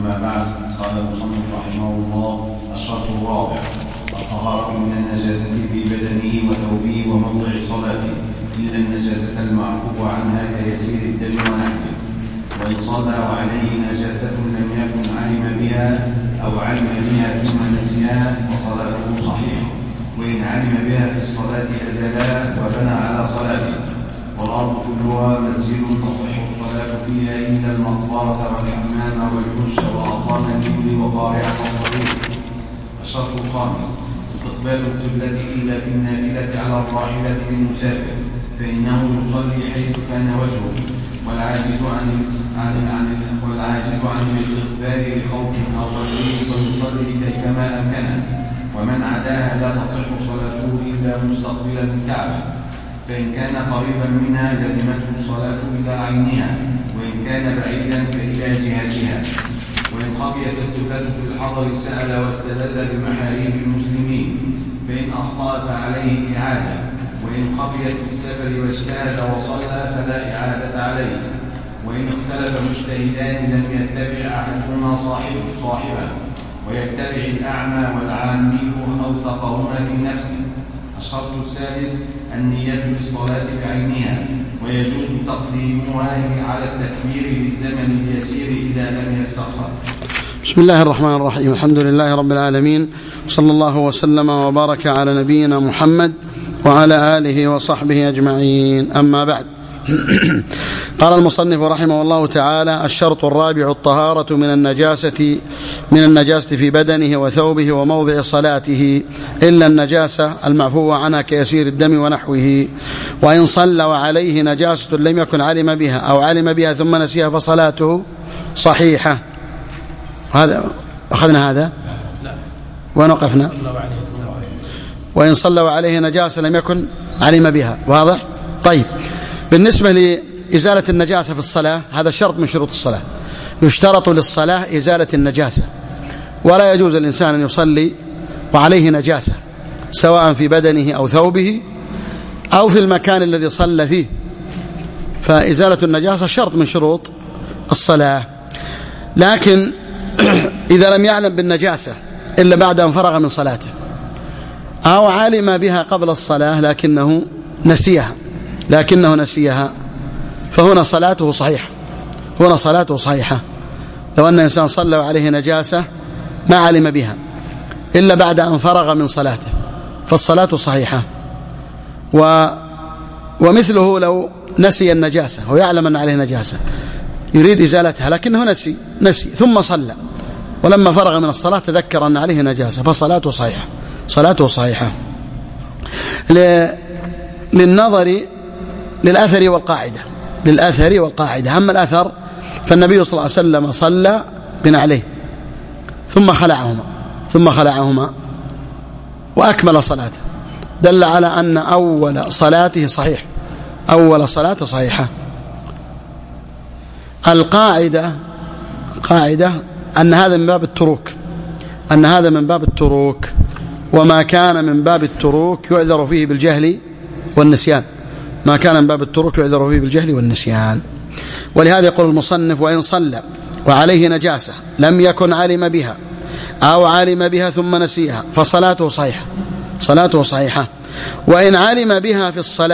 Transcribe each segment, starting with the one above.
أما بعد. قال المصنف رحمه الله: الشرط الرابع: الطهارة من النجاسة في بدنه وثوبه وموضع صلاته، إلا النجاسة المعفو عنها كيسير الدم ونحوه. وإن صلى وعليه نجاسة لم يكن علم بها أو علم بها ثم نسيها فصلاته صحيحة، وإن علم بها في الصلاة أزلها وبنى على صلاته. والأرض كلها مسجد تصح الصلاة فيها إلا المقبرة والحمام والحج وأطعام الإبل وقارع الطريق. الشرط الخامس: استقبال القبلة إلا في النافلة على الراحلة للمسافر، فإنه يصلي حيث كان وجهه، والعاجز عن الاستقبال لخوف أو غيره فيصلي كيفما أمكنه. ومن عداها لا تصح صلاته إلا مستقبلا الكعبة، فإن كان قريبا منها لزمته الصلاة إلى عينها، وإن كان بعيدا فإلى جهتها. وإن خفيت القبلة في الحضر سأل واستدل بمحاريب المسلمين، فإن أخطأ فعليه إعادة، وإن خفيت في السفر واجتهد وصلى فلا إعادة عليه. وإن اختلف مجتهدان لم يتبع أحدهما صاحبه، ويتبع الأعمى والعامي أوثقهما في نفسه. الشرط السادس: النية للصلاة بعينها، ويجوز تقديمها على التكبير للزمن اليسير إذا لم يستخر. بسم الله الرحمن الرحيم. الحمد لله رب العالمين، صلى الله وسلم وبارك على نبينا محمد وعلى آله وصحبه أجمعين. أما بعد، قال المصنف رحمه الله تعالى: الشرط الرابع: الطهارة من النجاسة في بدنه وثوبه وموضع صلاته، إلا النجاسة المعفو عنها كيسير الدم ونحوه. وإن صلى وعليه نجاسة لم يكن علم بها أو علم بها ثم نسيها فصلاته صحيحة. هذا أخذنا هذا ونقفنا. وإن صلى وعليه نجاسة لم يكن علم بها. واضح؟ طيب، بالنسبة لإزالة النجاسة في الصلاة، هذا شرط من شروط الصلاة. يشترط للصلاة إزالة النجاسة، ولا يجوز الإنسان أن يصلي وعليه نجاسة، سواء في بدنه أو ثوبه أو في المكان الذي صلى فيه. فإزالة النجاسة شرط من شروط الصلاة. لكن إذا لم يعلم بالنجاسة إلا بعد أن فرغ من صلاته، أو علم بها قبل الصلاة لكنه نسيها، فهنا صلاته صحيحة. لو أن إنسان صلى وعليه نجاسة ما علم بها إلا بعد أن فرغ من صلاته فالصلاة صحيحة. ومثله لو نسي النجاسة ويعلم أن عليه نجاسة يريد إزالتها لكنه نسي ثم صلى، ولما فرغ من الصلاة تذكر أن عليه نجاسة فصلاته صحيحة. للنظر للأثر والقاعدة. أما الأثر فالنبي صلى الله عليه وسلم صلى بنعليه ثم خلعهما وأكمل صلاته، دل على أن أول صلاته صحيحة. القاعدة أن هذا من باب التروك، وما كان من باب التروك يعذر فيه بالجهل والنسيان. ولهذا يقول المصنف: وإن صلى وعليه نجاسة لم يكن علم بها أو علم بها ثم نسيها فصلاته صحيحة. وإن علم بها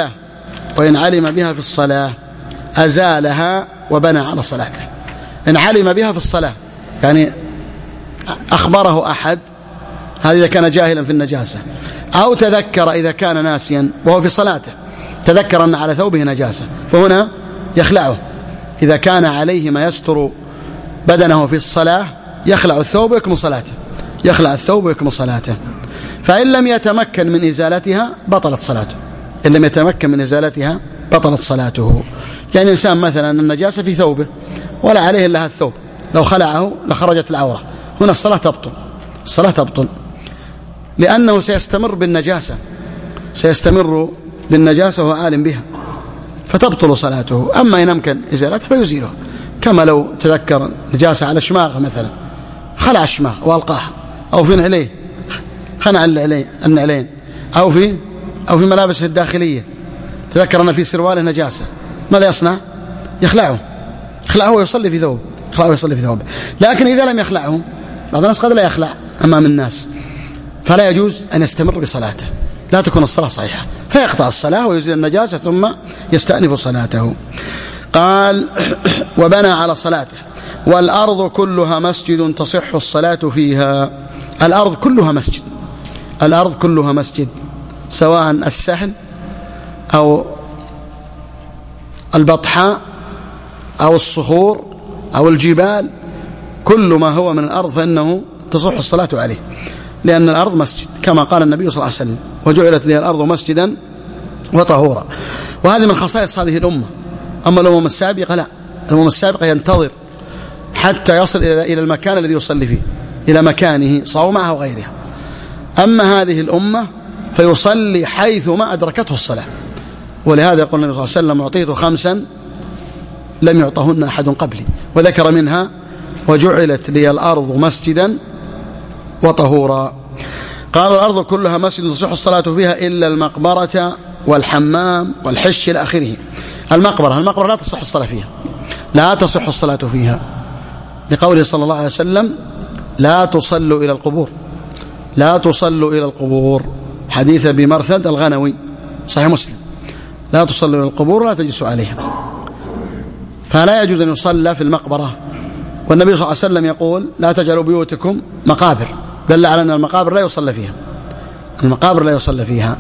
في الصلاة أزالها وبنى على صلاته. إن علم بها في الصلاة يعني أخبره أحد، هذا إذا كان جاهلا في النجاسة، أو تذكر إذا كان ناسيا وهو في صلاته تذكر أن على ثوبه نجاسة، فهنا يخلعه. إذا كان عليه ما يستر بدنه في الصلاة يخلع الثوب ويكمل صلاته. فإن لم يتمكن من إزالتها بطلت صلاته. يعني إنسان مثلا النجاسة في ثوبه ولا عليه إلا الثوب، لو خلعه لخرجت العورة، هنا الصلاة تبطل، لأنه سيستمر بالنجاسة وهو عالم بها فتبطل صلاته. أما إن أمكن إزالتها فيزيلها، كما لو تذكر نجاسة على شماغ مثلا، خلع الشماغ وألقاها، أو في نعليه خنع النعلين، أو في ملابسه الداخلية تذكر أن في سرواله نجاسة، ماذا يصنع؟ يخلعه ويصلي في ثوب، يخلعه ويصلي في ثوبه. لكن إذا لم يخلعه، بعض الناس قد لا يخلع أمام الناس، فلا يجوز أن يستمر بصلاته، لا تكون الصلاة صحيحة، فيقطع الصلاة ويزيل النجاسة ثم يستأنف صلاته. قال وبنى على صلاته. والأرض كلها مسجد تصح الصلاة فيها. الأرض كلها مسجد، الأرض كلها مسجد، سواء السهل أو البطحاء أو الصخور أو الجبال، كل ما هو من الأرض فإنه تصح الصلاة عليه، لأن الأرض مسجد كما قال النبي صلى الله عليه وسلم: وجعلت لي الأرض مسجدا وطهورا. وهذه من خصائص هذه الأمة. أما الأمم السابقة لا، الأمم السابقة ينتظر حتى يصل إلى المكان الذي يصلي فيه، إلى مكانه صومعة وغيرها. أما هذه الأمة فيصلي حيث ما أدركته الصلاة. ولهذا يقول النبي صلى الله عليه وسلم: أعطيت 5 لم يعطهن أحد قبلي، وذكر منها: وجعلت لي الأرض مسجدا وطهورا. قال الأرض كلها مسجد تصح الصلاة فيها إلا المقبرة والحمام والحش إلى آخره. المقبرة لا تصح الصلاة فيها، لا تصح الصلاة فيها، لقوله صلى الله عليه وسلم: لا تصلوا إلى القبور، لا تصلوا إلى القبور، حديث أبي مرثد الغنوي صحيح مسلم: لا تصلوا إلى القبور ولا تجلسوا عليها. فلا يجوز أن يصلى في المقبرة. والنبي صلى الله عليه وسلم يقول: لا تجعلوا بيوتكم مقابر، دل على أن المقابر لا يصلى فيها، المقابر لا يصلى فيها.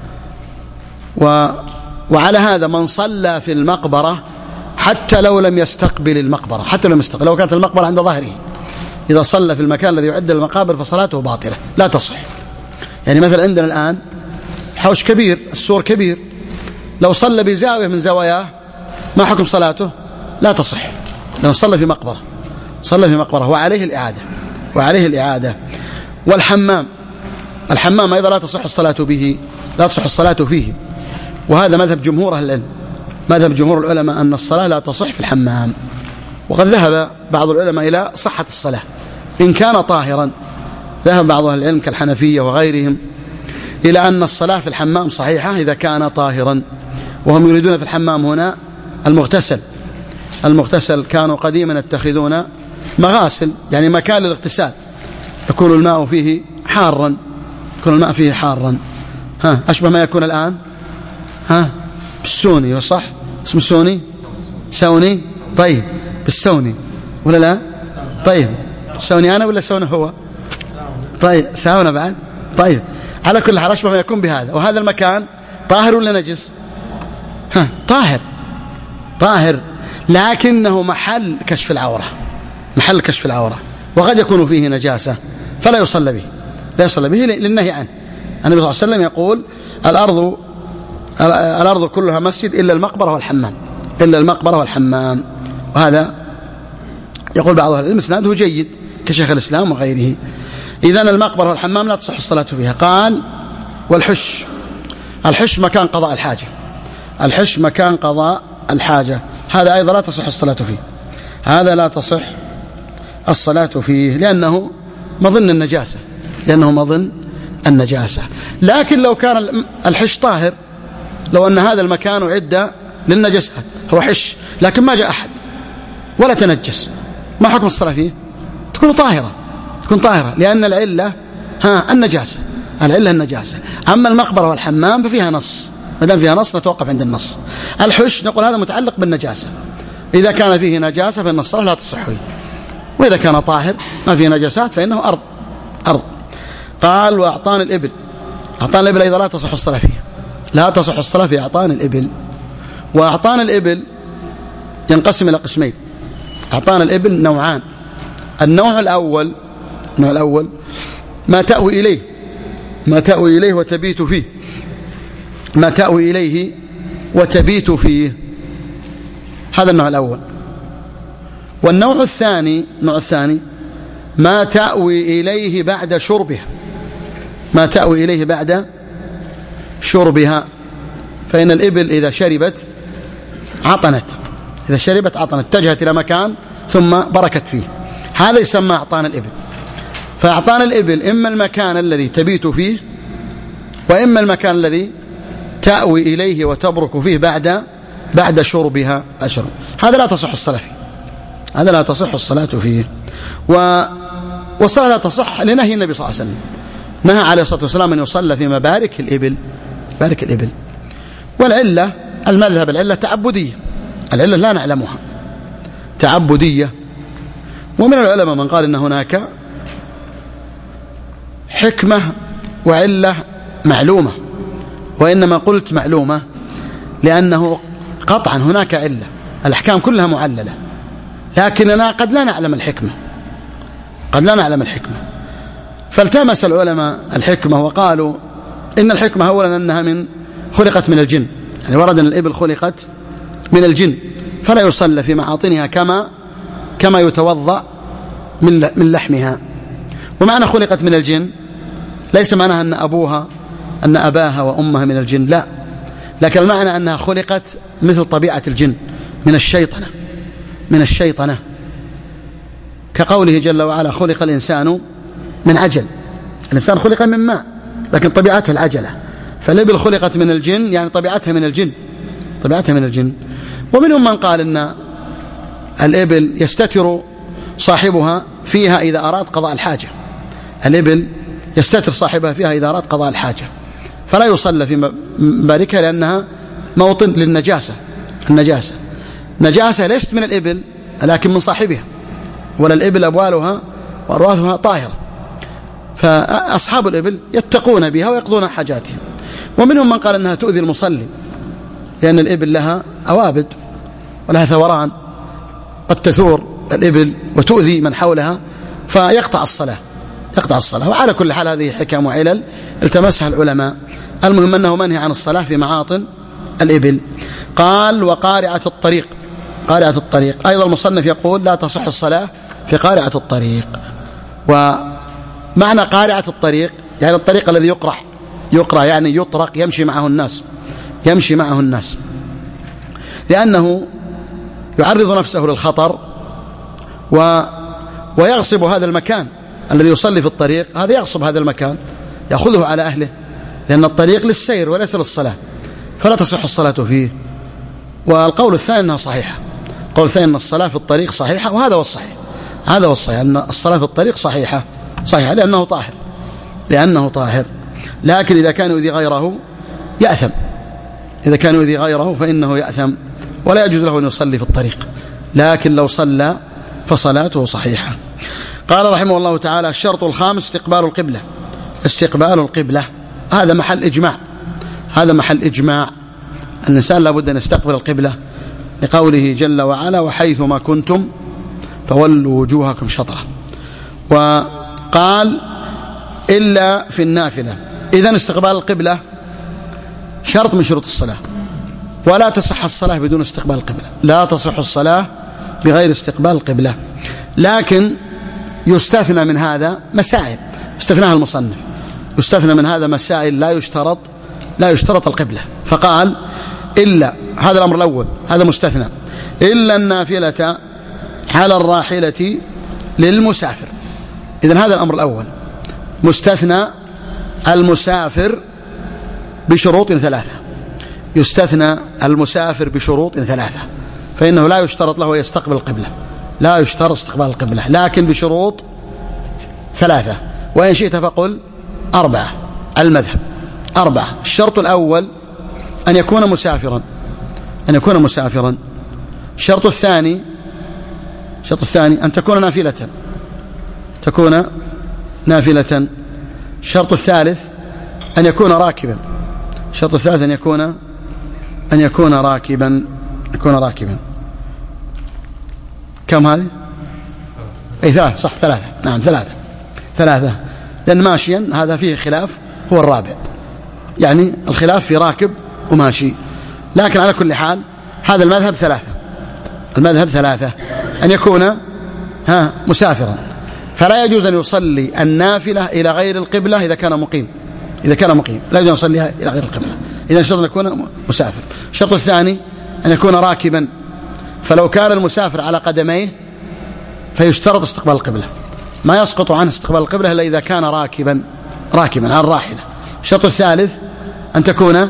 وعلى هذا من صلى في المقبرة حتى لو لم يستقبل المقبرة، حتى لو يستقبل، لو كانت المقبرة عند ظهره، إذا صلى في المكان الذي يعد للمقابر فصلاته باطلة لا تصح. يعني مثلا عندنا الآن الحوش كبير، السور كبير، لو صلى بزاوية من زواياه ما حكم صلاته؟ لا تصح، لأنه صلى في مقبرة، صلى في مقبرة، وعليه الإعادة، وعليه الإعادة. والحمام، الحمام أيضا لا تصح الصلاة به، لا تصح الصلاة فيه، وهذا مذهب جمهور أهل العلم، مذهب جمهور العلماء أن الصلاة لا تصح في الحمام. وقد ذهب بعض العلماء إلى صحة الصلاة إن كان طاهرا، ذهب بعض أهل العلم كالحنفية وغيرهم إلى أن الصلاة في الحمام صحيحة إذا كان طاهرا. وهم يريدون في الحمام هنا المغتسل، المغتسل كانوا قديما يتخذون مغاسل، يعني مكان للاغتسال، يكون الماء فيه حارا، يكون الماء فيه حارا، أشبه ما يكون الآن بالسوني، صح؟ اسمه السوني، سوني، طيب بالسوني ولا لا؟ طيب سوني أنا ولا سوني هو؟ طيب ساونا بعد. طيب على كل حال أشبه ما يكون بهذا. وهذا المكان طاهر ولا نجس؟ طاهر، طاهر، لكنه محل كشف العورة، محل كشف العورة، وقد يكون فيه نجاسة فلا يصلى به، لا يصلى به للنهي عنه. النبي صلى الله عليه وسلم يقول: الأرض كلها مسجد إلا المقبرة والحمام، إلا المقبرة والحمام. وهذا يقول بعض أهل العلم إسناده جيد كشيخ الإسلام وغيره. إذن المقبرة والحمام لا تصح الصلاة فيها. قال: والحش، الحش مكان قضاء الحاجة، الحش مكان قضاء الحاجة، هذا أيضا لا تصح الصلاة فيه، هذا لا تصح الصلاة فيه لأنه مظن النجاسة، لأنه مظن النجاسة. لكن لو كان الحش طاهر، لو أن هذا المكان أعد للنجاسة، هو حش لكن ما جاء أحد ولا تنجس، ما حكم الصلاة فيه؟ تكون طاهرة، تكون طاهرة، لأن العلة النجاسة، العلة النجاسة. أما المقبرة والحمام ففيها نص، ما دام فيها نص نتوقف عند النص. الحش نقول هذا متعلق بالنجاسة، إذا كان فيه نجاسة فإن الصلاة لا تصح فيه، وإذا كان طاهر ما فيه نجاسات فإنه أرض. قال: وأعطان الإبل، أعطان الإبل أيضا لا تصح الصلاة فيه، لا تصح الصلاة في أعطان الإبل. وأعطان الإبل ينقسم إلى قسمين. أعطان الإبل نوعان: النوع الأول ما تأوي إليه، ما تأوي إليه وتبيت فيه، ما تأوي إليه وتبيت فيه، هذا النوع الأول. والنوع الثاني، النوع الثاني ما تأوي إليه بعد شربها، ما تأوي إليه بعد شربها. فإن الإبل إذا شربت عطنت، إذا شربت عطنت، اتجهت إلى مكان ثم بركت فيه، هذا يسمى أعطان الإبل. فأعطان الإبل إما المكان الذي تبيت فيه، وإما المكان الذي تأوي إليه وتبرك فيه بعد شربها أشرب، هذا لا تصح الصلاة فيه، هذا لا تصح الصلاة فيه. والصلاة لا تصح لنهي النبي صلى الله عليه وسلم، نهى عليه الصلاة والسلام أن يصلى في مبارك الإبل، بارك الإبل. والعلة المذهب العلة تعبدية، العلة لا نعلمها، تعبدية. ومن العلماء من قال إن هناك حكمة وعلة معلومة، وإنما قلت معلومة لأنه قطعا هناك علة، الأحكام كلها معللة، لكننا قد لا نعلم الحكمة، قد لا نعلم الحكمة. فالتمس العلماء الحكمة وقالوا إن الحكمة أولا أنها خلقت من الجن، يعني ورد أن الإبل خلقت من الجن، فلا يصلى في معاطنها كما يتوضأ من لحمها. ومعنى خلقت من الجن ليس معناها أن أباها وأمها من الجن، لا، لكن المعنى أنها خلقت مثل طبيعة الجن، من الشيطنة، كقوله جل وعلا خلق الإنسان من عجل، الإنسان خلق من ماء لكن طبيعته العجلة، فالإبل خلقت من الجن يعني طبيعتها من الجن. ومنهم من قال إن الإبل يستتر صاحبها فيها إذا أراد قضاء الحاجة، الإبل يستتر صاحبها فيها إذا أراد قضاء الحاجة، فلا يصلى في مباركها لأنها موطن للنجاسة. النجاسة ليست من الإبل لكن من صاحبها، ولا الإبل أبوالها وأرواثها طاهرة، فأصحاب الإبل يتقون بها ويقضون حاجاتهم. ومنهم من قال أنها تؤذي المصلي، لأن الإبل لها أوابد ولها ثوران، قد تثور الإبل وتؤذي من حولها فيقطع الصلاة. وعلى كل حال هذه حكم وعلل التمسها العلماء، المهم أنه منهي عن الصلاة في معاطن الإبل. قال وقارعة الطريق، أيضا المصنف يقول لا تصح الصلاة في قارعة الطريق. ومعنى قارعة الطريق يعني الطريق الذي يقرع يعني يطرق، يمشي معه الناس، لأنه يعرض نفسه للخطر ويغصب هذا المكان الذي يصلي في الطريق، هذا يغصب هذا المكان يأخذه على أهله، لأن الطريق للسير وليس للصلاة، فلا تصح الصلاة فيه. والقول الثاني أنها صحيحة، القول الثاني أن الصلاة في الطريق صحيحة، وهذا هو الصحيح أن الصلاة في الطريق صحيحة لأنه طاهر. لكن إذا كان يؤذي غيره يأثم، إذا كان يؤذي غيره فإنه يأثم ولا يجوز له أن يصلي في الطريق، لكن لو صلى فصلاته صحيحة. قال رحمه الله تعالى الشرط الخامس استقبال القبلة. هذا محل إجماع، الإنسان لابد أن يستقبل القبلة، لقوله جل وعلا وحيثما كنتم فولوا وجوهكم شطرة. وقال إلا في النافلة. إذن استقبال القبلة شرط من شروط الصلاة، ولا تصح الصلاة بدون استقبال القبلة، لا تصح الصلاة بغير استقبال القبلة. لكن يستثنى من هذا مسائل استثناها المصنف، يستثنى من هذا مسائل لا يشترط القبلة، فقال إلا، هذا الأمر الأول، هذا مستثنى، إلا النافلة على الراحلة للمسافر. إذن هذا الأمر الأول مستثنى المسافر بشروط ثلاثة، يستثنى المسافر بشروط ثلاثة، فإنه لا يشترط له يستقبل القبلة، لا يشترط استقبال القبلة، لكن بشروط ثلاثة، وإن شئت فقل 4. المذهب 4. الشرط الأول أن يكون مسافرا، الشرط الثاني أن تكون نافلة، الشرط الثالث أن يكون راكبا، الشرط الثالث أن يكون راكبا. كم هذه؟ أي 3، صح 3، نعم 3، لأن ماشيا هذا فيه خلاف، هو الرابع، يعني الخلاف في راكب وماشي. لكن على كل حال هذا المذهب 3 أن يكون مسافرا، فلا يجوز أن يصلي النافلة إلى غير القبلة إذا كان مقيم، لا يجوز أن يصليها إلى غير القبلة، إذا شرط أن يكون مسافر. الشرط الثاني أن يكون راكبا، فلو كان المسافر على قدميه فيشترط استقبال القبلة، ما يسقط عنه استقبال القبلة إلا إذا كان راكبا على الراحلة. الشرط الثالث أن تكون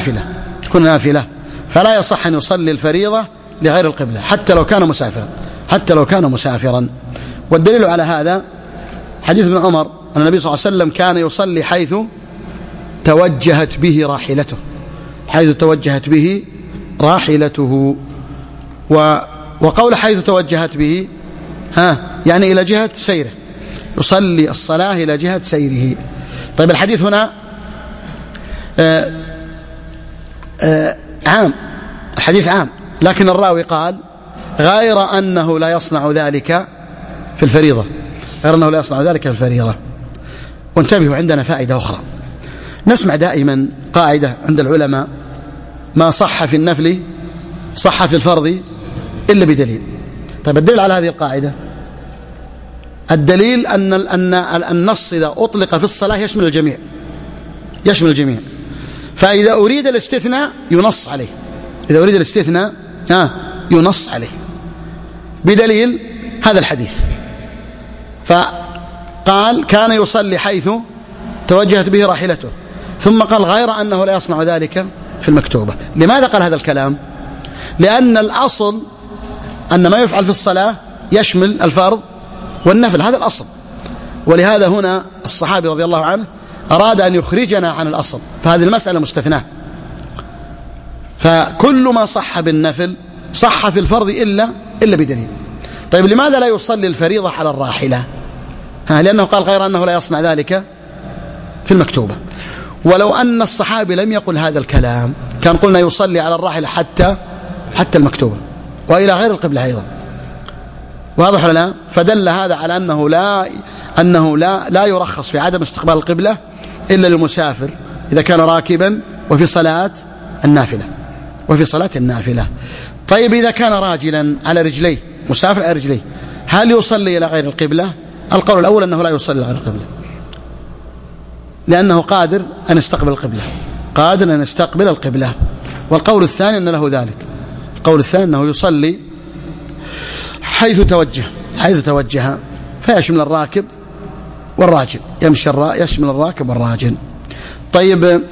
نافلة، فلا يصح أن يصلي الفريضة لغير القبلة حتى لو كان مسافرا، حتى لو كان مسافرا. والدليل على هذا حديث ابن عمر أن النبي صلى الله عليه وسلم كان يصلي حيث توجهت به راحلته، حيث توجهت به راحلته. وقول حيث توجهت به يعني إلى جهة سيره، يصلي الصلاة إلى جهة سيره. طيب الحديث هنا عام، الحديث عام، لكن الراوي قال غير أنه لا يصنع ذلك في الفريضة، غير أنه لا يصنع ذلك في الفريضة. وانتبهوا، عندنا فائدة أخرى. نسمع دائما قاعدة عند العلماء: ما صح في النفل صح في الفرض إلا بدليل. طيب الدليل على هذه القاعدة، الدليل أن النص إذا أطلق في الصلاة يشمل الجميع، يشمل الجميع. فإذا أريد الاستثناء ينص عليه، إذا أريد الاستثناء ينص عليه بدليل هذا الحديث. فقال كان يصلي حيث توجهت به راحلته، ثم قال غير أنه لا يصنع ذلك في المكتوبة. لماذا قال هذا الكلام؟ لأن الأصل أن ما يفعل في الصلاة يشمل الفرض والنفل، هذا الأصل. ولهذا هنا الصحابي رضي الله عنه أراد أن يخرجنا عن الأصل، فهذه المسألة مستثناة. فكل ما صح بالنفل صح في الفرض إلا بدليل. طيب لماذا لا يصلي الفريضة على الراحلة؟ لأنه قال غير أنه لا يصنع ذلك في المكتوبة. ولو أن الصحابي لم يقل هذا الكلام كان قلنا يصلي على الراحلة حتى المكتوبة وإلى غير القبلة أيضا. واضح ولا لا؟ فدل هذا على أنه لا يرخص في عدم استقبال القبلة إلا للمسافر إذا كان راكبا وفي صلاة النافلة. طيب إذا كان راجلا على رجليه، مسافر على رجليه، هل يصلي إلى غير القبلة؟ القول الأول أنه لا يصلي إلى غير القبلة، لأنه قادر أن يستقبل القبلة، والقول الثاني أن له ذلك، القول الثاني أنه يصلي حيث توجه فيشمل الراكب والراجل، يشمل الراكب والراجل. طيب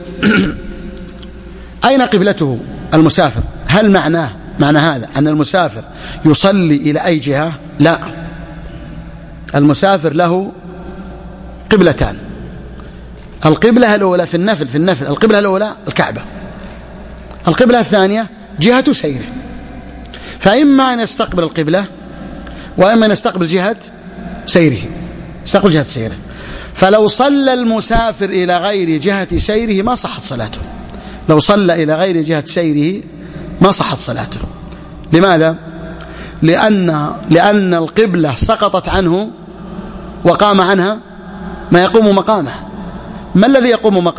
أين قبلته المسافر؟ هل معنى هذا أن المسافر يصلي إلى أي جهة؟ لا، المسافر له قبلتان. القبلة الأولى في النفل القبلة الأولى الكعبة، القبلة الثانية جهة سيره، فإما أن يستقبل القبلة وإما أن يستقبل جهة سيره، فلو صلى المسافر إلى غير جهة سيره ما صحت صلاته، لو صلى إلى غير جهة سيره ما صحت صلاته. لماذا؟ لأن القبلة سقطت عنه وقام عنها ما يقوم مقامه. ما الذي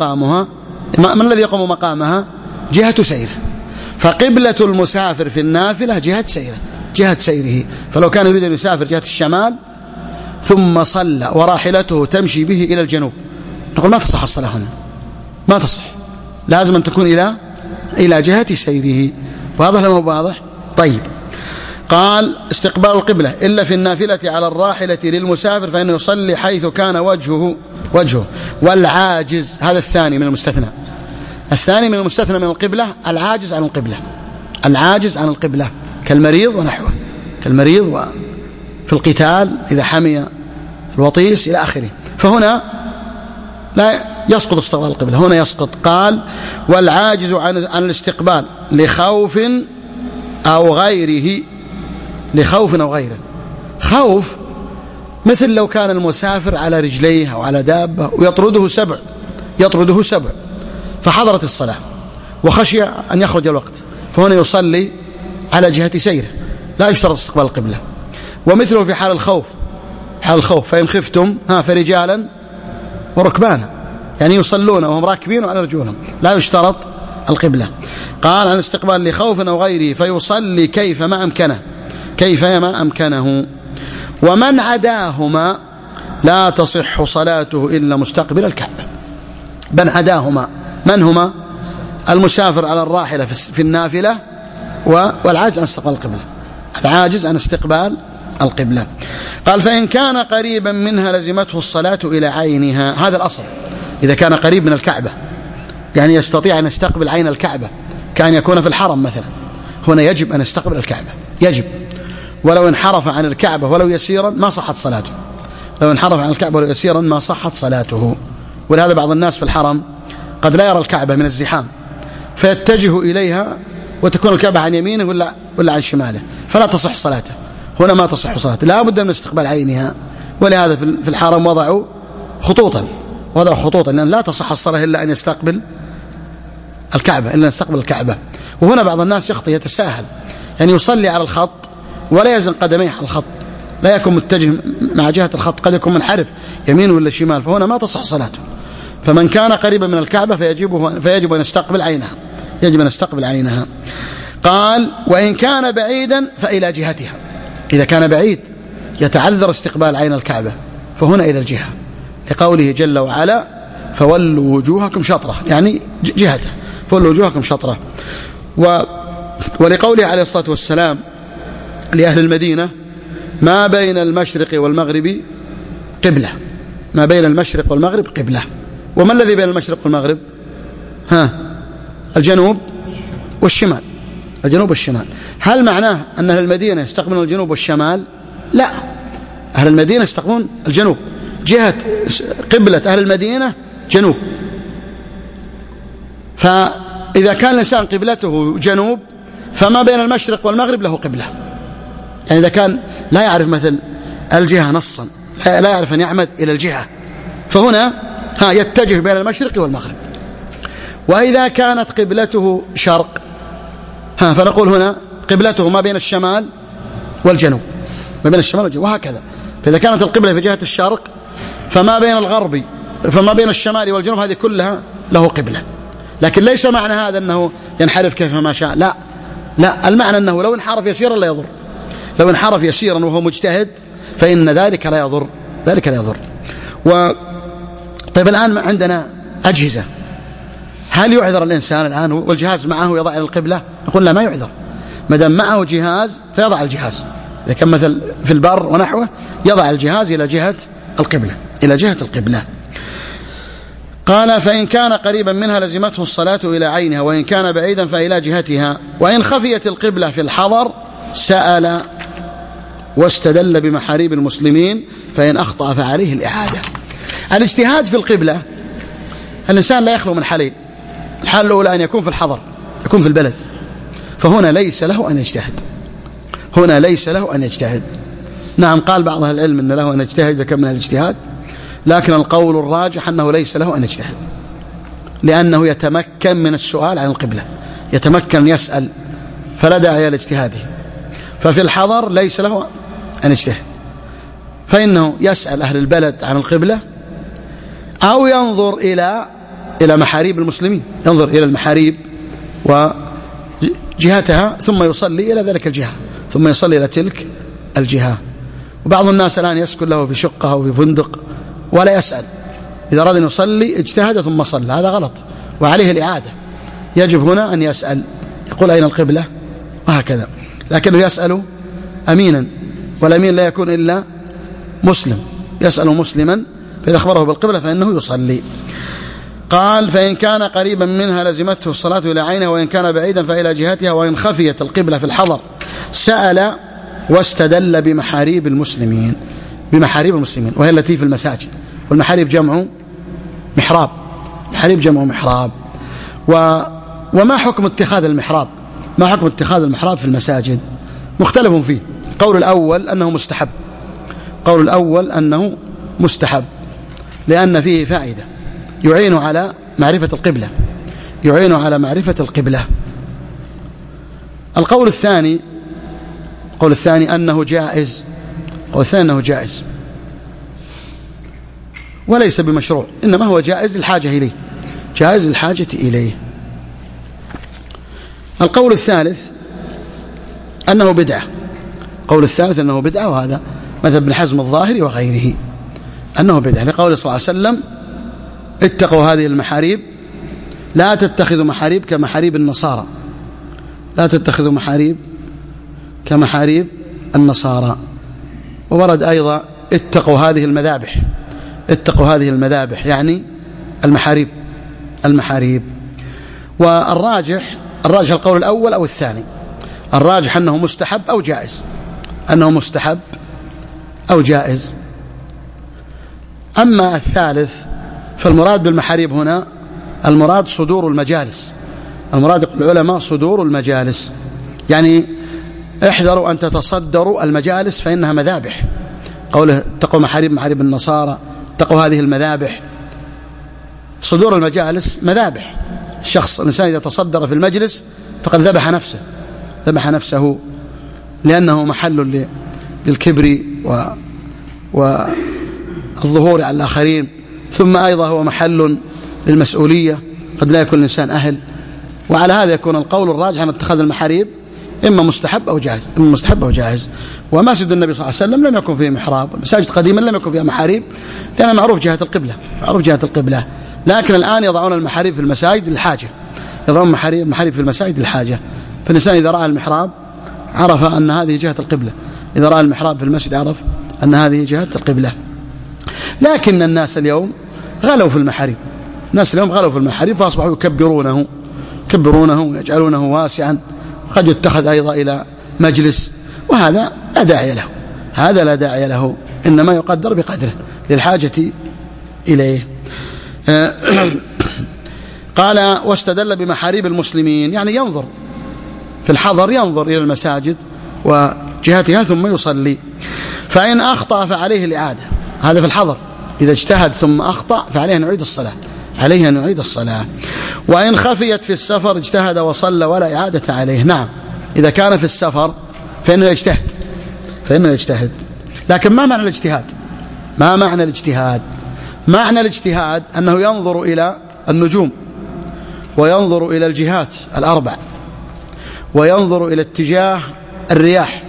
يقوم مقامها؟ جهة سيره. فقبلة المسافر في النافلة جهة سيره. فلو كان يريد أن يسافر جهة الشمال ثم صلى وراحلته تمشي به إلى الجنوب، نقول ما تصح الصلاة هنا، ما تصح، لازم أن تكون إلى جهة سيره. واضح لما هو واضح؟ طيب، قال استقبال القبلة إلا في النافلة على الراحلة للمسافر فإنه يصلي حيث كان وجهه. والعاجز، هذا الثاني من المستثنى، من القبلة العاجز عن القبلة كالمريض ونحوه، كالمريض وفي القتال إذا حمي الوطيس إلى آخره، فهنا لا يسقط استقبال القبلة، هنا يسقط. قال والعاجز عن الاستقبال لخوف أو غيره، خوف مثل لو كان المسافر على رجليه أو على دابة ويطرده سبع فحضرت الصلاة وخشي أن يخرج الوقت، فهنا يصلي على جهة سيره، لا يشترط استقبال القبلة. ومثله في حال الخوف فإن خفتم فرجالا وركبانا، يعني يصلون وهم راكبين وعلى رجولهم، لا يشترط القبلة. قال عن استقبال لخوف أو غيره فيصلي كيفما أمكنه. ومن عداهما لا تصح صلاته إلا مستقبل الكعبة. من عداهما من هما؟ المسافر على الراحلة في النافلة والعاجز عن استقبال القبلة. قال فإن كان قريبا منها لزمته الصلاة إلى عينها، هذا الأصل. إذا كان قريب من الكعبة يعني يستطيع أن يستقبل عين الكعبة، كان يكون في الحرم مثلا، هنا يجب أن يستقبل الكعبة، يجب. ولو انحرف عن الكعبة ولو يسيرا ما صحت صلاته، لو انحرف عن الكعبة ولو يسيرا ما صحت صلاته. ولهذا بعض الناس في الحرم قد لا يرى الكعبة من الزحام فيتجه إليها وتكون الكعبة عن يمينه ولا عن شماله فلا تصح صلاته. هنا ما تصح صلاته، لا بد من استقبال عينها. ولهذا في الحرم وضعوا خطوطا لأن لا تصح الصلاة إلا أن يستقبل الكعبة. وهنا بعض الناس يخطئ يتساهل، يعني يصلي على الخط ولا يزن قدميه على الخط، لا يكون متجه مع جهة الخط، قد يكون منحرف يمين ولا شمال، فهنا ما تصح صلاته. فمن كان قريبا من الكعبة فيجب أن يستقبل عينها. قال وإن كان بعيدا فإلى جهتها، إذا كان بعيد يتعذر استقبال عين الكعبة فهنا إلى الجهة، لقوله جل وعلا فولوا وجوهكم شطرة، يعني جهته، فولوا وجوهكم شطرة. ولقوله عليه الصلاة والسلام لأهل المدينة ما بين المشرق والمغرب قبلة، ما بين المشرق والمغرب قبلة. وما الذي بين المشرق والمغرب؟ الجنوب والشمال، الجنوب والشمال. هل معناه أن أهل المدينة يستقبلون الجنوب والشمال؟ لا، أهل المدينة يستقبلون الجنوب، جهة قبلة أهل المدينة جنوب. فإذا كان الإنسان قبلته جنوب فما بين المشرق والمغرب له قبلة. يعني إذا كان لا يعرف مثل الجهة نصا، لا يعرف أن يعمد إلى الجهة، فهنا يتجه بين المشرق والمغرب. وإذا كانت قبلته شرق فنقول هنا قبلته ما بين الشمال والجنوب، ما بين الشمال والجنوب، وهكذا. فإذا كانت القبلة في جهة الشرق فما بين الشمال والجنوب هذه كلها له قبلة. لكن ليس معنى هذا أنه ينحرف كيفما شاء، لا، المعنى أنه لو انحرف يسيرا لا يضر، لو انحرف يسيرا وهو مجتهد فإن ذلك لا يضر. طيب الآن عندنا أجهزة، هل يعذر الإنسان الآن والجهاز معه يضع إلى القبلة؟ نقول لا، ما يعذر، ما دام معه جهاز فيضع الجهاز. إذا كان مثل في البر ونحوه يضع الجهاز إلى جهة القبلة. قال فإن كان قريبا منها لزمته الصلاة إلى عينها، وإن كان بعيدا فإلى جهتها. وإن خفيت القبلة في الحضر سأل واستدل بمحاريب المسلمين، فإن أخطأ فعليه الإعادة. الاجتهاد في القبلة، الإنسان لا يخلو من حالين: الحالة الأولى أن يكون في الحضر، يكون في البلد، فهنا ليس له أن يجتهد. نعم، قال بعض أهل العلم أن له أن يجتهد إذا كان من الاجتهاد، لكن القول الراجح أنه ليس له أن يجتهد، لأنه يتمكن من السؤال عن القبلة، يتمكن يسأل، فلا داعي لاجتهاده. ففي الحضر ليس له أن يجتهد، فإنه يسأل أهل البلد عن القبلة أو ينظر إلى محاريب المسلمين، ينظر إلى المحاريب وجهتها ثم يصلي إلى ذلك الجهة، ثم يصلي إلى تلك الجهة. وبعض الناس الآن يسكن له في شقة أو في فندق ولا يسأل، إذا أراد أن يصلي اجتهد ثم صلى، هذا غلط وعليه الإعادة. يجب هنا أن يسأل، يقول أين القبلة وهكذا، لكنه يسأل أمينا، والأمين لا يكون إلا مسلم، يسأل مسلما، فإذا أخبره بالقبلة فإنه يصلي. قال فإن كان قريبا منها لزمته الصلاة إلى عينها، وإن كان بعيدا فإلى جهتها. وإن خفيت القبلة في الحضر سأل واستدل بمحاريب المسلمين، وهي التي في المساجد، والمحاريب جمع محراب، محاريب جمع محراب. وما حكم اتخاذ المحراب؟ ما حكم اتخاذ المحراب في المساجد؟ مختلف فيه. القول الأول أنه مستحب، لأن فيه فائدة، يعين على معرفة القبلة. القول الثاني أنه جائز، وليس بمشروع، إنما هو جائز للحاجة إليه. القول الثالث أنه بدعة، وهذا مثل ابن حزم الظاهري وغيره، أنه بدعة، لقوله صلى الله عليه وسلم اتقوا هذه المحاريب، لا تتخذوا محاريب كمحاريب النصارى، وورد أيضا اتقوا هذه المذابح، يعني المحاريب. والراجح القول الأول أو الثاني، الراجح أنه مستحب أو جائز، أنه مستحب أو جائز. أما الثالث فالمراد بالمحاريب هنا المراد صدور المجالس، المراد العلماء صدور المجالس، يعني احذروا أن تتصدروا المجالس فإنها مذابح، قوله اتقوا محاريب النصارى، اتقوا هذه المذابح. صدور المجالس مذابح، الإنسان إذا تصدر في المجلس فقد ذبح نفسه لأنه محل للكبر والظهور على الآخرين، ثم أيضا هو محل للمسؤولية، قد لا يكون الإنسان أهل. وعلى هذا يكون القول الراجح أن اتخاذ المحاريب إما مستحب أو جائز. ومسجد النبي صلى الله عليه وسلم لم يكن فيه محراب، المساجد قديما لم يكن فيها محاريب لأن معروف جهة القبلة، لكن الآن يضعون المحاريب في المساجد للحاجة، يضعون محاريب في المساجد للحاجة. فالإنسان إذا رأى المحراب عرف أن هذه جهة القبلة، إذا رأى المحراب في المسجد عرف أن هذه جهة القبلة. لكن الناس اليوم غلوا في المحاريب، فأصبحوا يكبرونه ويجعلونه واسعا، قد يتخذ أيضا إلى مجلس، وهذا لا داعي له، إنما يقدر بقدره للحاجة إليه. قال واستدل بمحاريب المسلمين، يعني ينظر في الحضر، ينظر إلى المساجد وجهتها ثم يصلي، فإن أخطأ فعليه الإعادة، هذا في الحضر، إذا اجتهد ثم أخطأ فعليه أن يعيد الصلاة. وإن خفيت في السفر اجتهد وصلى ولا إعادة عليه. نعم، إذا كان في السفر فإنه يجتهد. لكن ما معنى الاجتهاد؟ معنى الاجتهاد أنه ينظر إلى النجوم، وينظر إلى الجهات الأربع، وينظر إلى اتجاه الرياح.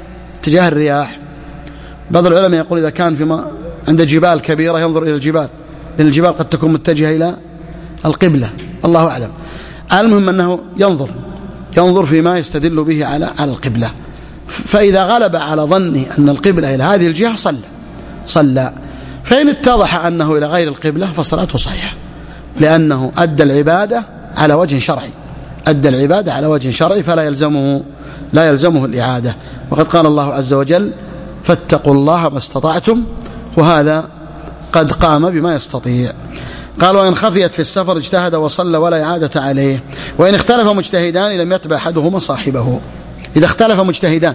بعض العلماء يقول إذا كان عند جبال كبيرة ينظر إلى الجبال، لأن الجبال قد تكون متجهة إلى القبلة، الله أعلم. المهم أنه ينظر فيما يستدل به على القبلة، فإذا غلب على ظنه أن القبلة إلى هذه الجهة صلى. فإن اتضح أنه إلى غير القبلة فصلاته صحيحة، لأنه أدى العبادة على وجه شرعي، فلا يلزمه الإعادة. وقد قال الله عز وجل فاتقوا الله ما استطعتم، وهذا قد قام بما يستطيع. قال وإن خفيت في السفر اجتهد وصلى ولا إعادة عليه. وإن اختلف مجتهدان لم يتبع أحدهما صاحبه. إذا اختلف مجتهدان،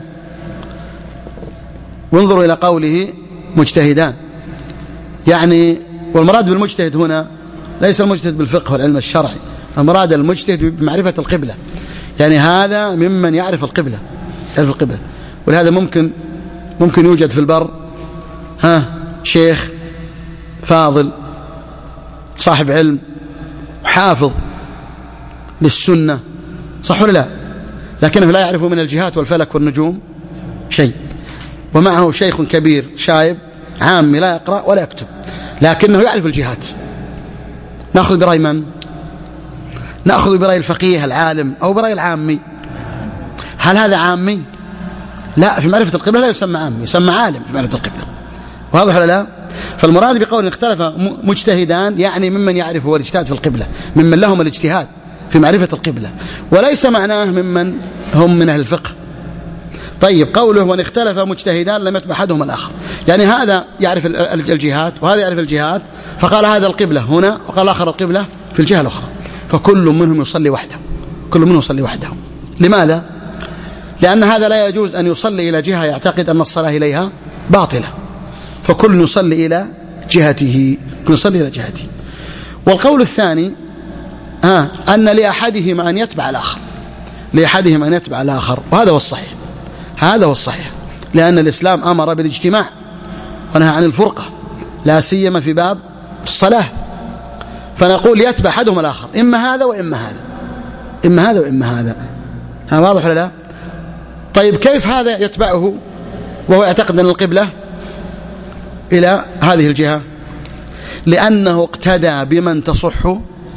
وانظروا إلى قوله مجتهدان، يعني والمراد بالمجتهد هنا ليس المجتهد بالفقه والعلم الشرعي، المراد المجتهد بمعرفة القبلة، يعني هذا ممن يعرف القبلة. ولهذا ممكن يوجد في البر شيخ فاضل صاحب علم حافظ للسنة، صح ولا لا؟ لكنه لا يعرف من الجهات والفلك والنجوم شيء، ومعه شيخ كبير شايب عامي لا يقرأ ولا يكتب، لكنه يعرف الجهات. نأخذ برأي من؟ نأخذ برأي الفقيه العالم أو برأي العامي؟ هل هذا عامي؟ لا، في معرفة القبلة لا يسمى عامي، يسمى عالم في معرفة القبلة. واضح ولا لا؟ فالمراد بقول اختلف مجتهدان يعني ممن يعرف هو الاجتهاد في القبلة، ممن لهم الاجتهاد في معرفة القبلة، وليس معناه ممن هم من أهل الفقه. طيب، قوله وان اختلف مجتهدان لم يتبع أحدهما الآخر، يعني هذا يعرف الجهات وهذا يعرف الجهات، فقال هذا القبلة هنا وقال آخر القبلة في الجهة الأخرى، فكل منهم يصلي وحده. لماذا؟ لأن هذا لا يجوز أن يصلي إلى جهة يعتقد أن الصلاة إليها باطلة، فكل يصلي إلى جهته. والقول الثاني أن لأحدهما أن يتبع الآخر، وهذا هو الصحيح، لأن الإسلام أمر بالاجتماع ونهى عن الفرقة، لا سيما في باب الصلاة، فنقول يتبع أحدهما الآخر، إما هذا وإما هذا. واضح ولا لا؟ طيب، كيف هذا يتبعه وهو يعتقد أن القبلة إلى هذه الجهة؟ لأنه اقتدى بمن تصح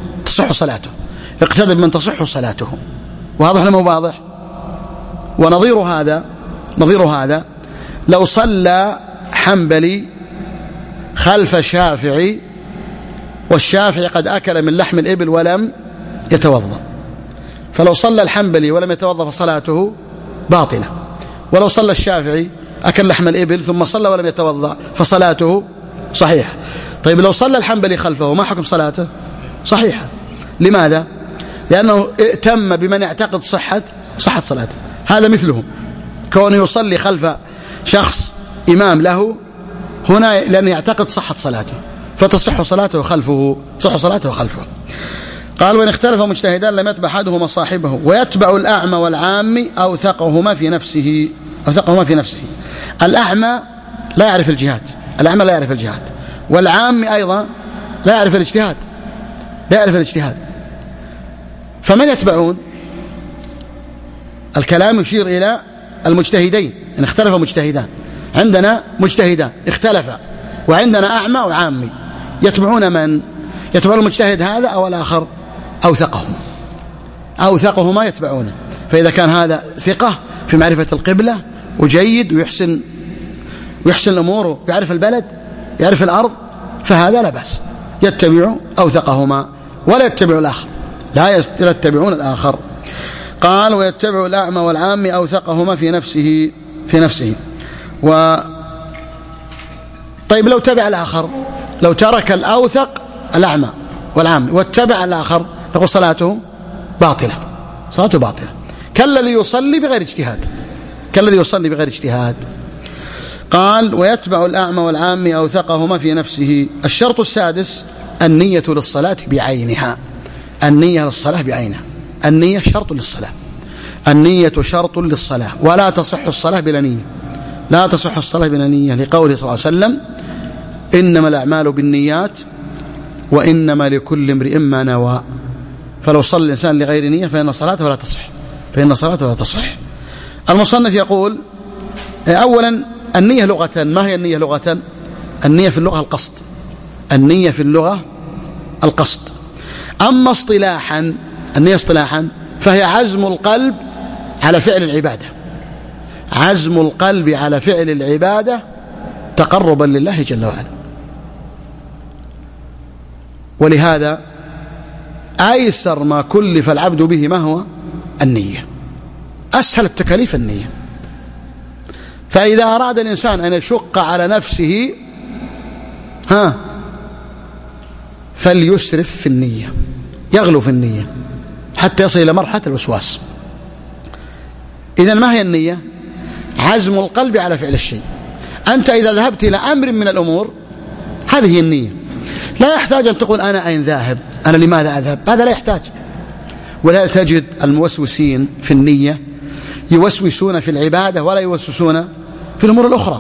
صلاته، واضح ولا مو واضح؟ ونظير هذا لو صلى حنبلي خلف الشافعي والشافعي قد أكل من لحم الإبل ولم يتوضأ، فلو صلى الحنبلي ولم يتوضأ فصلاته باطلة، ولو صلى الشافعي أكل لحم الإبل ثم صلى ولم يتوضأ فصلاته صحيحة. طيب لو صلى الحنبلي خلفه ما حكم صلاته؟ صحيحة. لماذا؟ لأنه ائتم بمن يعتقد صحة صلاته. هذا مثله كونه يصلي خلف شخص إمام له هنا لأنه يعتقد صحة صلاته فتصح صلاته خلفه، صح صلاته خلفه. قال: وإن اختلف مجتهدان لم يتبع أحدهما صاحبه ويتبع الأعمى والعامي أوثقهما في نفسه. الأعمى لا يعرف الجهاد، والعامي أيضا لا يعرف الاجتهاد، فمن يتبعون؟ الكلام يشير إلى المجتهدين. إن اختلف مجتهدان، عندنا مجتهدان اختلفا وعندنا أعمى وعامي، يتبعون من؟ يتبعون المجتهد هذا أو الآخر؟ أوثقهما يتبعونه. فإذا كان هذا ثقة في معرفة القبلة وجيد ويحسن الأمور ويعرف البلد يعرف الأرض فهذا لا بأس، يتبع أوثقهما ولا يتبع الآخر، لا يتبعون الآخر. قال: ويتبع الأعمى والعامي أوثقهما في نفسه. طيب لو تبع الآخر، لو ترك الأوثق الأعمى والعامي واتبع الآخر تقول صلاته باطلة. كالذي يصلي بغير اجتهاد. قال: ويتبع الأعمى والعامي أوثقهما في نفسه. الشرط السادس النية للصلاة بعينها. النية شرط للصلاة، ولا تصح الصلاة بلا نية، لقوله صلى الله عليه وسلم: إنما الأعمال بالنيات وإنما لكل امرئ ما نوى. فلو صلى الإنسان لغير نية فإن صلاته لا تصح. المصنف يقول: أولا النية لغة. ما هي النية لغة؟ النية في اللغة القصد. أما اصطلاحا، النية اصطلاحا فهي عزم القلب على فعل العبادة تقربا لله جل وعلا. ولهذا أيسر ما كلف العبد به ما هو؟ النية. أسهل التكاليف النية. فإذا أراد الإنسان أن يشق على نفسه فليسرف في النية، يغلو في النية حتى يصل إلى مرحلة الوسواس. إذن ما هي النية؟ عزم القلب على فعل الشيء. أنت إذا ذهبت إلى أمر من الأمور هذه هي النية. لا يحتاج أن تقول أنا أين ذاهب، أنا لماذا أذهب، هذا لا يحتاج. ولا تجد الموسوسين في النية يوسوسون في العبادة ولا يوسوسون في الأمور الأخرى،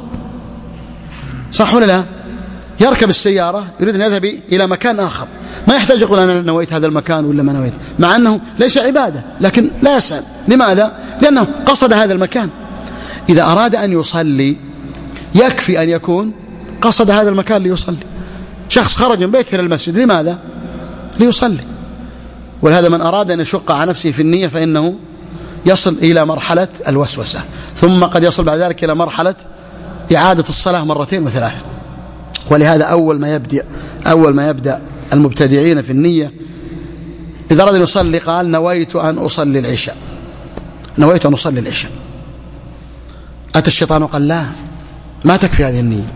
صح ولا لا؟ يركب السيارة يريد أن يذهب إلى مكان آخر، ما يحتاج يقول أنا نويت هذا المكان ولا ما نويت، مع أنه ليس عبادة، لكن لا يسأل. لماذا؟ لأنه قصد هذا المكان. إذا أراد أن يصلي يكفي أن يكون قصد هذا المكان ليصلي. شخص خرج من بيته إلى المسجد لماذا؟ ليصلي. ولهذا من أراد أن يشق على نفسه في النية فإنه يصل إلى مرحلة الوسوسة، ثم قد يصل بعد ذلك إلى مرحلة إعادة الصلاة مرتين وثلاثة. ولهذا أول ما يبدأ المبتدعين في النية إذا أراد أن يصلي قال نويت أن أصلي العشاء. أتى الشيطان وقال لا، ما تكفي هذه النية،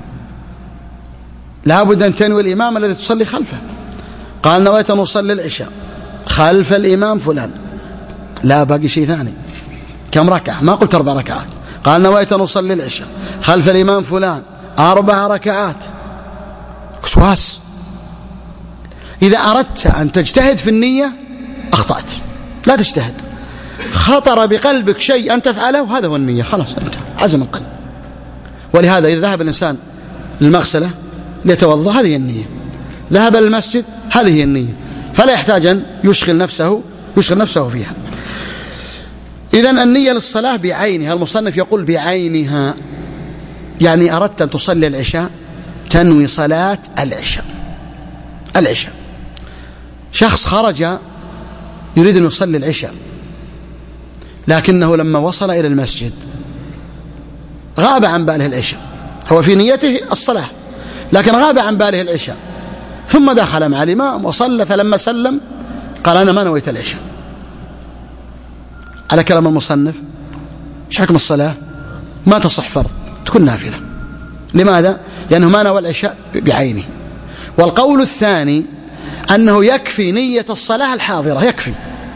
لا بد أن تنوي الإمام الذي تصلي خلفه. قال نويت أن أصلي العشاء خلف الإمام فلان، لا باقي شيء ثاني. كم ركعة؟ ما قلت 4 ركعات. قال نويت أن أصلي العشاء خلف الإمام فلان 4 ركعات. وسواس. إذا أردت أن تجتهد في النية أخطأت، لا تجتهد. خطر بقلبك شيء أن تفعله هذا هو النية، خلاص أنت عزم القلب. ولهذا إذا ذهب الإنسان للمغسلة ليتوضأ هذه النية، ذهب للمسجد هذه هي النية، فلا يحتاج أن يشغل نفسه فيها. إذن النية للصلاة بعينها. المصنف يقول بعينها، يعني أردت أن تصلي العشاء تنوي صلاة العشاء. شخص خرج يريد أن يصلي العشاء، لكنه لما وصل إلى المسجد غاب عن باله العشاء، هو في نيته الصلاة لكن غاب عن باله العشاء، ثم دخل مع الإمام وصلى، فلما سلم قال أنا ما نويت العشاء. على كلام المصنف ايش حكم الصلاة؟ ما تصح فرض، تكون نافلة. لماذا؟ لأنه ما نوى العشاء بعينه. والقول الثاني أنه يكفي نية الصلاة الحاضرة، يكفي،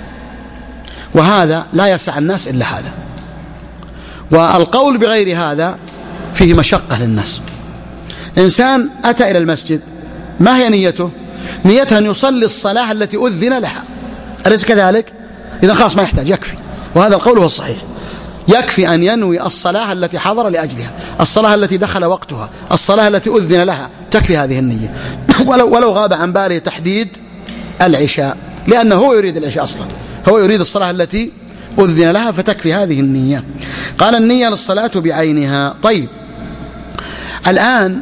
وهذا لا يسع الناس إلا هذا. والقول بغير هذا فيه مشقة للناس. إنسان أتى إلى المسجد، ما هي نيته؟ نيته أن يصلي الصلاة التي أذن لها، أليس كذلك؟ إذا خلاص ما يحتاج، يكفي. وهذا القول هو الصحيح، يكفي أن ينوي الصلاة التي حضر لأجلها، الصلاة التي دخل وقتها، الصلاة التي أذن لها، تكفي هذه النية. ولو غاب عن باله تحديد العشاء، لأنه هو يريد العشاء أصلا، هو يريد الصلاة التي أذن لها، فتكفي هذه النية. قال النية للصلاة بعينها. طيب، الآن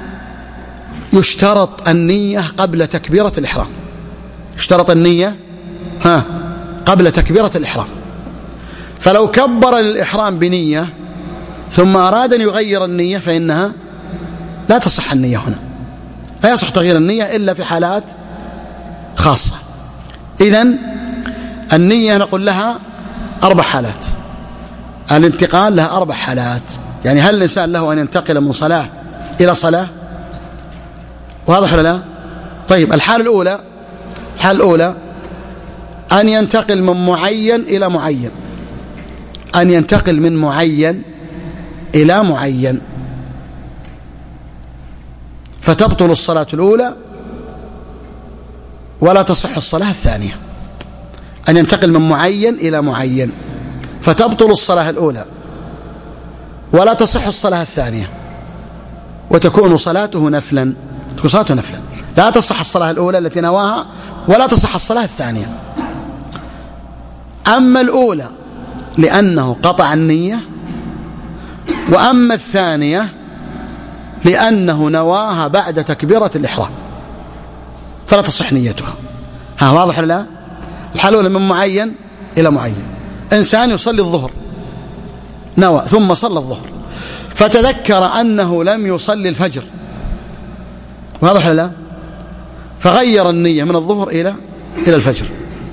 يشترط النية قبل تكبيرة الإحرام، يشترط النية قبل تكبيرة الإحرام. فلو كبر للإحرام بنية ثم أراد أن يغير النية فإنها لا تصح النية هنا، لا يصح تغيير النية إلا في حالات خاصة. إذن النية نقول لها 4 حالات، الانتقال لها 4 حالات. يعني هل الإنسان له أن ينتقل من صلاة إلى صلاة؟ واضح ولا لا؟ طيب، الحالة الأولى أن ينتقل من معين إلى معين، أن ينتقل من معين إلى معين، فتبطل الصلاة الأولى ولا تصح الصلاة الثانية. أن ينتقل من معين إلى معين فتبطل الصلاة الأولى ولا تصح الصلاة الثانية، وتكون صلاته نفلا، تكون صلاته نفلا، لا تصح الصلاة الأولى التي نواها ولا تصح الصلاة الثانية. أما الأولى لأنه قطع النية، وأما الثانية لأنه نواها بعد تكبيرة الإحرام فلا تصح نيتها. واضح ولا لا؟ الحالة الأولى من معين إلى معين، إنسان يصلي الظهر نوى ثم صلى الظهر فتذكر أنه لم يصلي الفجر، واضح ولا لا؟ فغير النية من الظهر إلى الفجر،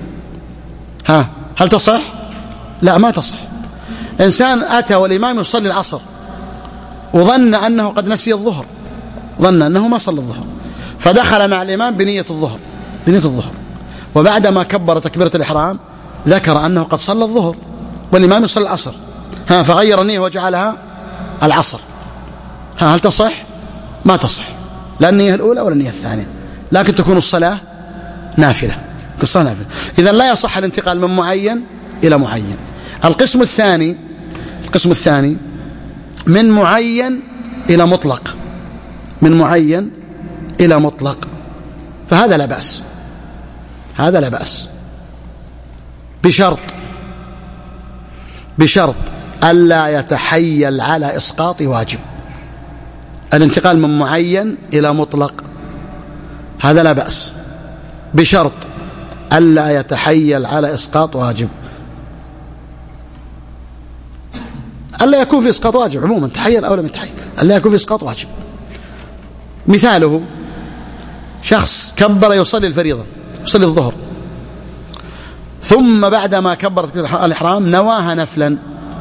هل تصح؟ لا، ما تصح. إنسان أتى والإمام يصلي العصر وظن أنه قد نسي الظهر، ظن أنه ما صلى الظهر، فدخل مع الإمام بنية الظهر، وبعدما كبر تكبيرة الإحرام ذكر أنه قد صلى الظهر والإمام يصلي العصر، فغير النية وجعلها العصر، هل تصح؟ ما تصح، لا النية الأولى ولا النية الثانية، لكن تكون الصلاة نافلة. إذن لا يصح الانتقال من معين إلى معين. القسم الثاني من معين إلى مطلق، من معين إلى مطلق، فهذا لا بأس، هذا لا بأس، بشرط ألا يتحيل على إسقاط واجب. الانتقال من معين إلى مطلق هذا لا بأس، بشرط ألا يتحيل على إسقاط واجب، ألا يكون في إسقاط واجب عموما، تحيل أو لم يتحيل، ألا يكون في إسقاط واجب. مثاله شخص كبر يصلي الفريضة، يصلي الظهر، ثم بعدما كبر الإحرام نواها نفلا،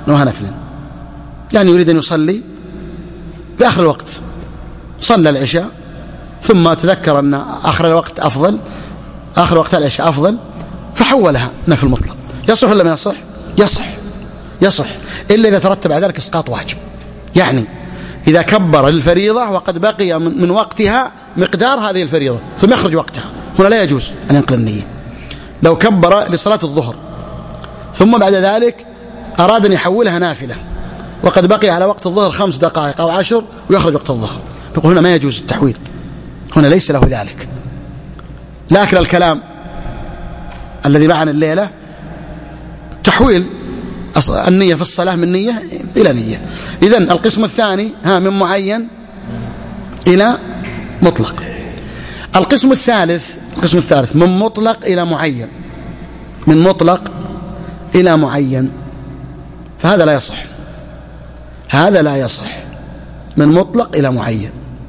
يعني يريد أن يصلي في آخر الوقت، صلى العشاء ثم تذكر أن آخر الوقت أفضل، آخر وقت العشاء أفضل، فحولها نفل مطلق. يصح ولا ما يصح؟ يصح إلا إذا ترتب على ذلك إسقاط واجب. يعني إذا كبر الفريضة وقد بقي من وقتها مقدار هذه الفريضة ثم يخرج وقتها، هنا لا يجوز أن ينقل النية. لو كبر لصلاة الظهر ثم بعد ذلك أراد أن يحولها نافلة وقد بقي على وقت الظهر 5 دقائق أو 10 ويخرج وقت الظهر، نقول هنا ما يجوز التحويل، هنا ليس له ذلك. لكن الكلام الذي معنا الليلة تحويل النية في الصلاة من نية إلى نية. إذن القسم الثاني من معين إلى مطلق. القسم الثالث من مطلق إلى معين، من مطلق إلى معين، فهذا لا يصح، هذا لا يصح، من مطلق إلى معين.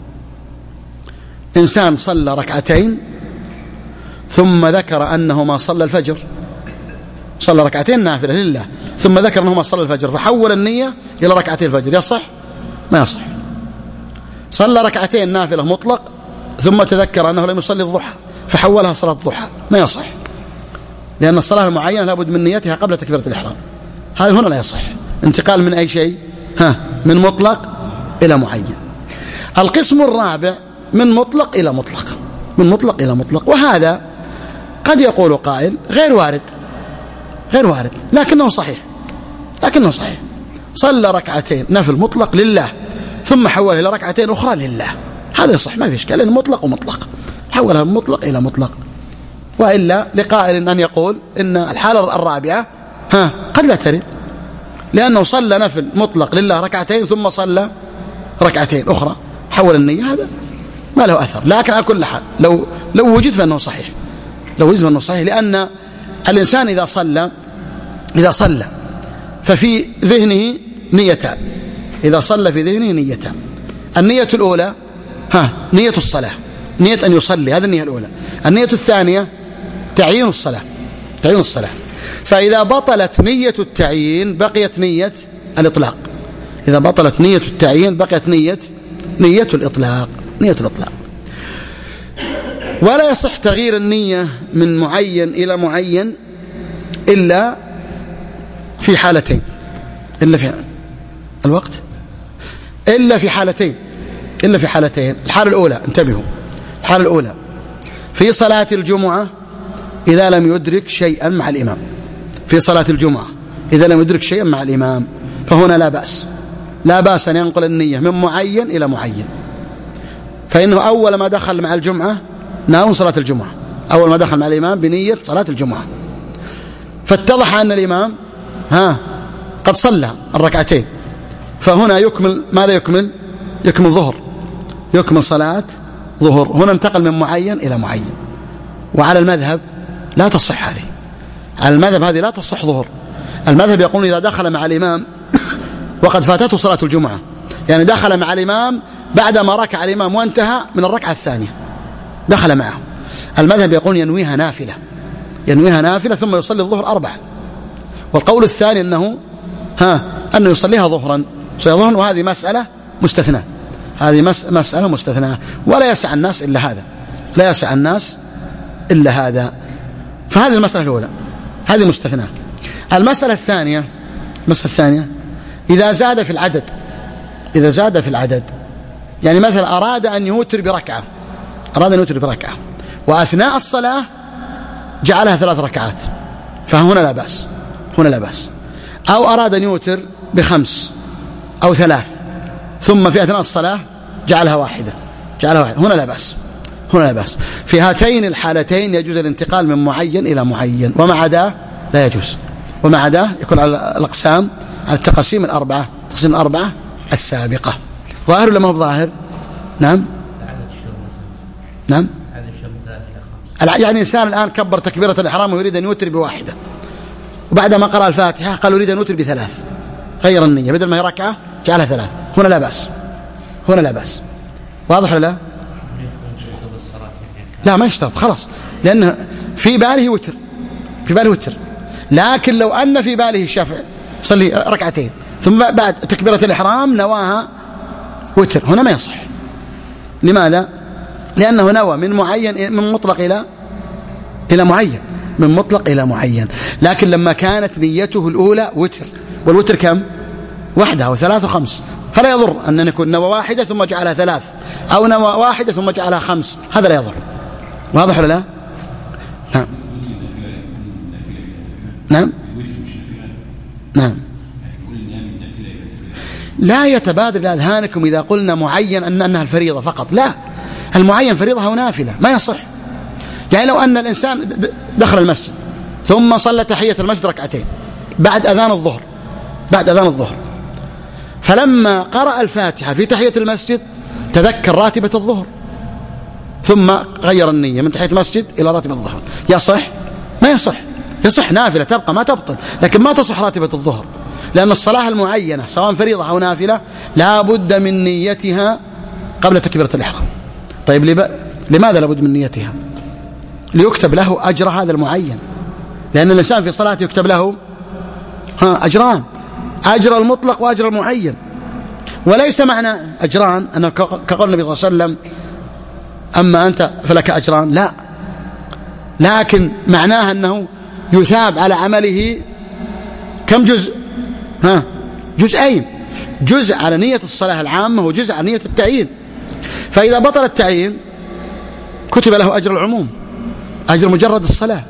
إنسان صلى ركعتين ثم ذكر أنه ما صلى الفجر، صلى ركعتين نافلة لله ثم ذكر أنه ما صلى الفجر، فحول النية إلى ركعتي الفجر يصح؟ ما يصح. صلى ركعتين نافلة مطلق ثم تذكر أنه لم يصلي الضحى فحولها صلاة الضحى، ما يصح، لأن الصلاة المعينة لابد من نيتها قبل تكبيرة الإحرام. هذا هنا لا يصح، انتقال من أي شيء من مطلق إلى معين. القسم الرابع من مطلق إلى مطلق، من مطلق إلى مطلق، وهذا قد يقول قائل غير وارد، غير وارد، لكنه صحيح، لكنه صحيح. صلى ركعتين نفل مطلق لله ثم حولها إلى ركعتين أخرى لله، هذا يصح ما في إشكال، لأنه مطلق ومطلق، حولها من مطلق إلى مطلق. وإلا لقائل أن يقول إن الحالة الرابعة قد لا ترد، لأنه صلى نفل مطلق لله ركعتين ثم صلى ركعتين أخرى حول النية، هذا ما له أثر. لكن على كل حال لو وجد فإنه صحيح، لو وجد فإنه صحيح، لأن الإنسان إذا صلى ففي ذهنه نيتان، إذا صلى في ذهنه نيتان. النية الأولى نية الصلاة، نية أن يصلي، هذه النية الأولى. النية الثانية تعيين الصلاة، تعيين الصلاة. فإذا بطلت نية التعيين بقيت نية الإطلاق، إذا بطلت نية التعيين بقيت نية الإطلاق، نية الإطلاق. ولا يصح تغيير النية من معين إلى معين إلا في حالتين، إلا في الوقت، إلا في حالتين، إلا في حالتين. الحالة الأولى، انتبهوا، الحالة الأولى في صلاة الجمعة إذا لم يدرك شيئا مع الإمام، في صلاة الجمعة إذا لم يدرك شيئا مع الإمام فهنا لا بأس، لا بأس أن ينقل النية من معين إلى معين، فإنه أول ما دخل مع الجمعة ناوي صلاة الجمعة، أول ما دخل مع الإمام بنية صلاة الجمعة، فاتضح أن الإمام قد صلى الركعتين، فهنا يكمل ماذا؟ يكمل ظهر، يكمل صلاة ظهر. هنا انتقل من معين إلى معين. وعلى المذهب لا تصح هذه، على المذهب هذه لا تصح ظهر. المذهب يقول إذا دخل مع الإمام وقد فاتته صلاة الجمعة، يعني دخل مع الإمام بعدما ركع الإمام وانتهى من الركعة الثانية دخل معه، المذهب يقول ينويها نافلة، ينويها نافلة ثم يصلي الظهر 4. والقول الثاني أنه أنه يصليها ظهرا، وهذه مسألة مستثنى، هذه مسألة مستثنى، ولا يسع الناس إلا هذا، لا يسع الناس إلا هذا. فهذه المسألة الأولى، هذه مستثنى. المسألة الثانية، المسألة الثانية إذا زاد في العدد، إذا زاد في العدد، يعني مثلا أراد أن يوتر بركعة، أراد أن يوتر بركعة وأثناء الصلاة جعلها 3 ركعات، فهنا لا بأس، هنا لا بأس. أو أراد أن يوتر ب5 أو 3 ثم في أثناء الصلاة جعلها واحدة، جعلها واحدة، هنا لا بأس، هنا لا بأس. في هاتين الحالتين يجوز الانتقال من معين إلى معين، وما عداه لا يجوز، وما عداه يكون على الأقسام، على التقسيم الأربعة، تقسيم الأربعة السابقة. ظاهر ولا ما هو ظاهر؟ نعم نعم. يعني إنسان الآن كبر تكبيرة الإحرام ويريد أن يوتر بواحدة، وبعدما قرأ الفاتحة قال يريد أن يوتر ب3، غير النية، بدل ما هي ركعة جعلها 3، هنا لا بأس، هنا لا بأس. واضح ولا لا؟ لا ما يشترط خلاص، لأنه في باله وتر، في باله وتر. لكن لو أن في باله الشفع صلي ركعتين ثم بعد تكبيرة الإحرام نواها وتر، هنا ما يصح. لماذا؟ لأنه نوى من معين، من مطلق إلى معين، من مطلق إلى معين. لكن لما كانت نيته الأولى وتر، والوتر كم؟ 1 أو 3 و5، فلا يضر أن يكون نوى 1 ثم جعلها 3 أو نوى 1 ثم جعلها 5، هذا لا يضر. واضح ولا لا؟ نعم نعم نعم. لا يتبادر لأذهانكم إذا قلنا معين أنها الفريضة فقط، لا، المعين فريضة ونافلة، ما يصح. يعني لو أن الإنسان دخل المسجد ثم صلى تحية المسجد ركعتين بعد أذان الظهر، بعد أذان الظهر، فلما قرأ الفاتحة في تحية المسجد تذكر راتبة الظهر ثم غير النية من تحية المسجد إلى راتبة الظهر، يصح؟ ما يصح. يصح نافلة تبقى ما تبطل، لكن ما تصح راتبة الظهر، لأن الصلاة المعينة سواء فريضة أو نافلة لا بد من نيتها قبل تكبيرة الإحرام. طيب لماذا لا بد من نيتها؟ ليكتب له أجر هذا المعين، لأن الإنسان في صلاته يكتب له أجران، أجر المطلق وأجر المعين. وليس معنى أجران أنه كقول النبي صلى الله عليه وسلم أما أنت فلك أجران، لا، لكن معناها أنه يثاب على عمله كم جزء؟ جزئين، جزء على نية الصلاة العامة وجزء على نية التعيين. فإذا بطل التعيين كتب له أجر العموم، أجر مجرد الصلاة.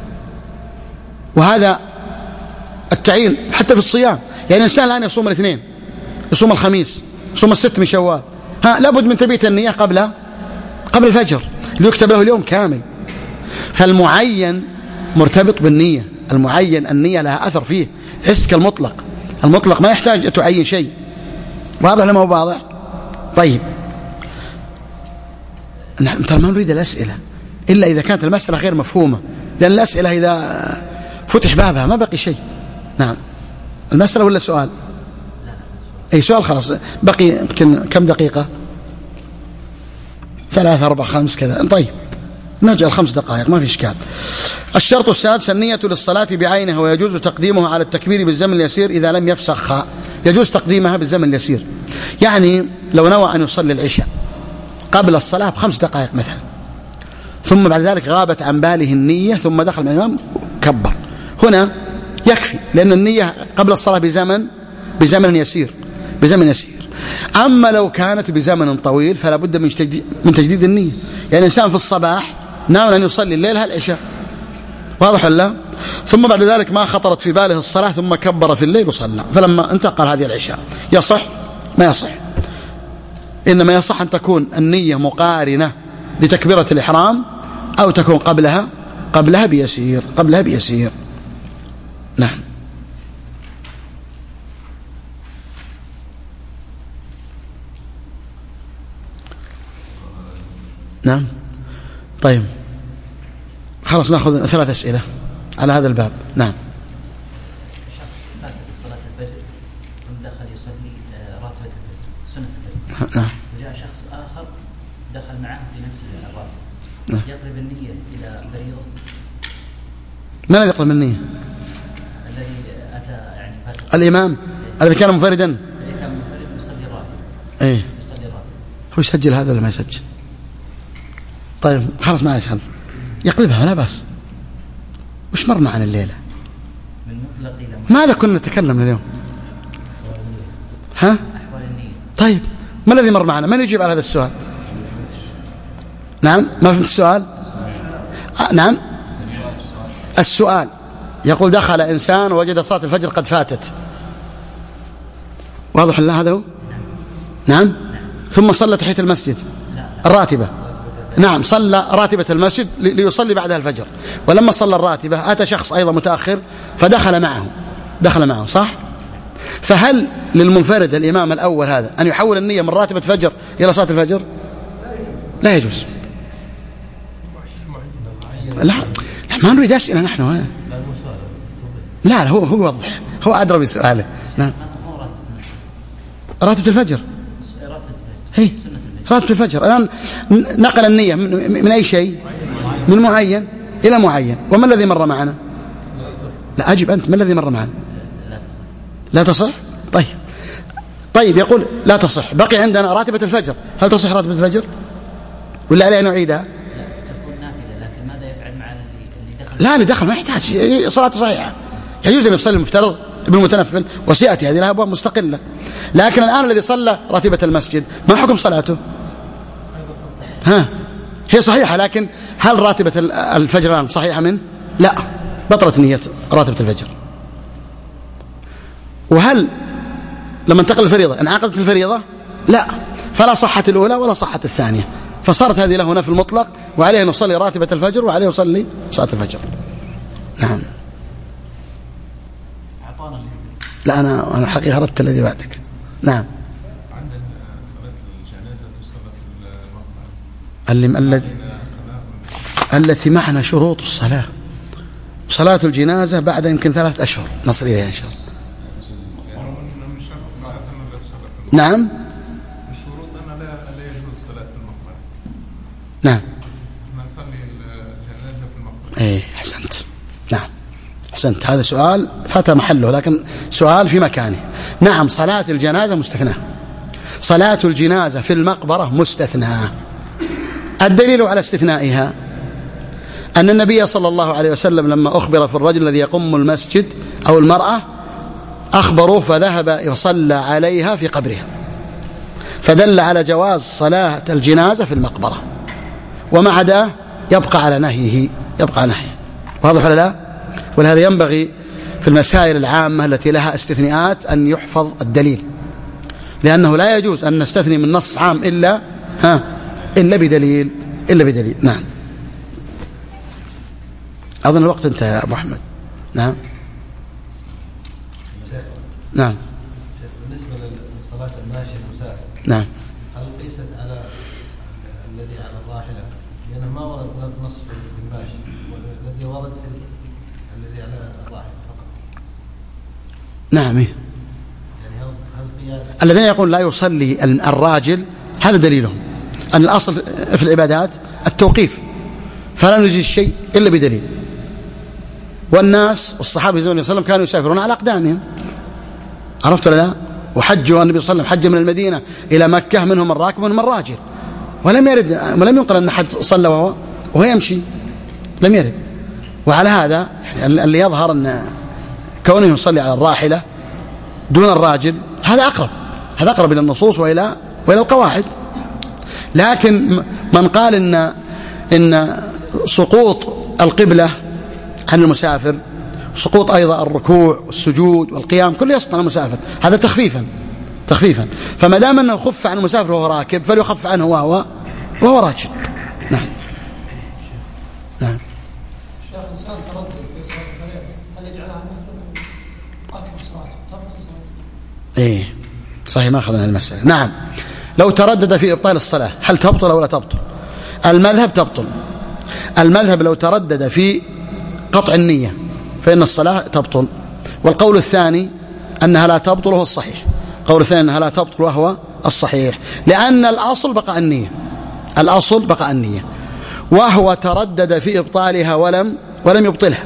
وهذا التعيين حتى في الصيام، يعني الإنسان الآن يصوم الاثنين، يصوم الخميس، يصوم الست من شوال، لابد من تبيت النية قبل الفجر ليكتب له اليوم كامل. فالمعين مرتبط بالنية، المعين النية لها أثر فيه، ليست كالمطلق. المطلق ما يحتاج أن تعين شيء. واضح ولا ما هو واضح؟ طيب، نحن ترى ما نريد الأسئلة إلا إذا كانت المسألة غير مفهومة، لأن الأسئلة إذا فتح بابها ما بقي شيء. نعم، المسألة ولا سؤال؟ أي سؤال، خلاص بقي يمكن كم دقيقة؟ 3 4 5 كذا. طيب نجعل 5 دقائق ما في إشكال. الشرط السادس النية للصلاة بعينها، ويجوز تقديمها على التكبير بالزمن اليسير إذا لم يفسخها. يجوز تقديمها بالزمن اليسير، يعني لو نوى أن يصلي العشاء قبل الصلاة ب5 دقائق مثلا، ثم بعد ذلك غابت عن باله النية ثم دخل مع الإمام كبر، هنا يكفي، لأن النية قبل الصلاة بزمن يسير. أما لو كانت بزمن طويل فلا بد من تجديد النية. يعني إنسان في الصباح ناوي أن يصلي الليل العشاء، واضح ولا؟ ثم بعد ذلك ما خطرت في باله الصلاة ثم كبر في الليل وصلى، فلما انتقل هذه العشاء يصح؟ ما يصح. إنما يصح أن تكون النية مقارنة لتكبيرة الإحرام، أو تكون قبلها بيسير. نعم. نعم. طيب خلاص نأخذ 3 أسئلة على هذا الباب. نعم. شخص فاتت صلاة الفجر ثم دخل يصلي راتبة الفجر سنة الفجر. نعم. وجاء شخص آخر دخل معه في نفس الراتبة. يقلب النية إلى فريضة. من الذي يقلب النية؟ الذي أتى يعني فاتت. الإمام الذي كان منفردا. الذي كان منفرد يصلي راتبة. إيه. هو يسجل هذا ولا ما يسجل؟ طيب خلاص معلش، هذا يقلبها لا بأس. وش مر معنا الليلة؟ من مطلق إلى ماذا كنا نتكلم اليوم؟ أحوال النية. طيب ما الذي مر معنا؟ من يجيب على هذا السؤال؟ نعم، ما فهمت السؤال؟ نعم، السؤال يقول دخل إنسان ووجد صلاة الفجر قد فاتت، واضح الله هذا هو؟ نعم. ثم صلى تحية المسجد الراتبة. نعم، صلى راتبة المسجد ليصلي بعدها الفجر، ولما صلى الراتبة أتى شخص أيضا متأخر فدخل معه، صح؟ فهل للمنفرد الإمام الأول هذا أن يحول النية من راتبة فجر إلى صلاة الفجر؟ لا يجوز. لا ما نريد أسئلة نحن. لا هو يوضح، هو أدرى بسؤاله. نعم. راتبة الفجر هي راتبة الفجر. الآن نقل النية من أي شيء؟ من معين إلى معين. وما الذي مر معنا؟ لا أجب أنت، ما الذي مر معنا؟ لا تصح. طيب يقول لا تصح. بقي عندنا راتبة الفجر، هل تصح راتبة الفجر ولا علينا نعيدها؟ تكون نافلة، لكن ماذا يفعل مع اللي دخل؟ لا اللي دخل ما يحتاج، صلاة صحيحة، يجوز أن يصلي المفترض ابن المتنفل، وسيأتي هذه لها أبواب مستقلة. لكن الآن الذي صلى راتبة المسجد ما حكم صلاته؟ هي صحيحة، لكن هل راتبة الفجر الآن صحيحة منه؟ لا، بطلت نية راتبة الفجر. وهل لما انتقل الفريضة انعقدت الفريضة؟ لا، فلا صحت الأولى ولا صحت الثانية، فصارت هذه له هنا في المطلق، وعليه أن يصلي راتبة الفجر وعليه يصلي صلاة الفجر. نعم. لا أنا حقيقة أردت الذي بعدك. نعم. عندنا صلاة الجنازة وصلاة المقبرة التي معنا شروط الصلاة. صلاة الجنازة بعد يمكن 3 أشهر نصل إليها إن شاء الله. نعم. الشروط أن لا يجوز الصلاة في المقبرة. نعم. نصلي الجنازة في المقبرة. إيه أحسنت. نعم أحسنت، هذا سؤال فات محله لكن سؤال في مكانه. نعم، صلاة الجنازة مستثناة، صلاة الجنازة في المقبرة مستثناة. الدليل على استثنائها أن النبي صلى الله عليه وسلم لما أخبر في الرجل الذي يقم المسجد أو المرأة أخبروه فذهب وصلى عليها في قبرها، فدل على جواز صلاة الجنازة في المقبرة، وما عداه يبقى على نهيه، واضح ولا لا؟ ولهذا ينبغي في المسائل العامة التي لها استثناءات أن يحفظ الدليل، لأنه لا يجوز أن نستثني من نص عام إلا بدليل. نعم، أظن الوقت انتهى يا أبو أحمد. نعم. بالنسبة لصلاة الماشي المسافر، نعم، هل قيست على الذي على الراحلة؟ لأنه ما ورد نص في الماشي، والذي ورد في الذي على الراحلة فقط. نعم. يعني هل قياس؟ الذين يقول لا يصلي الراجل هذا دليلهم أن الأصل في العبادات التوقيف، فلا نجيز الشيء إلا بدليل. والناس والصحابة صلى الله عليه وسلم كانوا يسافرون على أقدامهم، عرفت ولا لا؟ وحجوا النبي صلى الله عليه وسلم، حج من المدينة إلى مكة منهم الراكب ومنهم الراجل، ولم ينقل أن أحد صلى وهو يمشي، لم يرد. وعلى هذا اللي يظهر أن كونه يصلي على الراحلة دون الراجل هذا أقرب إلى النصوص وإلى القواعد. لكن من قال إن سقوط القبلة عن المسافر، سقوط أيضا الركوع والسجود والقيام كله يسقط عن المسافر، هذا تخفيفا. فما دام أنه خف عن المسافر وهو راكب فليخف عنه وهو راجل. نعم. شيخ، إنسان تردد في صلاة الفريضة هل يجعلها مثل راكب صلاته تبطل صلاته؟ إيه صحيح، ما أخذنا المسألة. نعم، لو تردد في إبطال الصلاة هل تبطل أو لا تبطل؟ المذهب تبطل. المذهب لو تردد في قطع النية فإن الصلاة تبطل. والقول الثاني أنها لا تبطل وهو الصحيح، لأن الأصل بقاء النية، وهو تردد في إبطالها ولم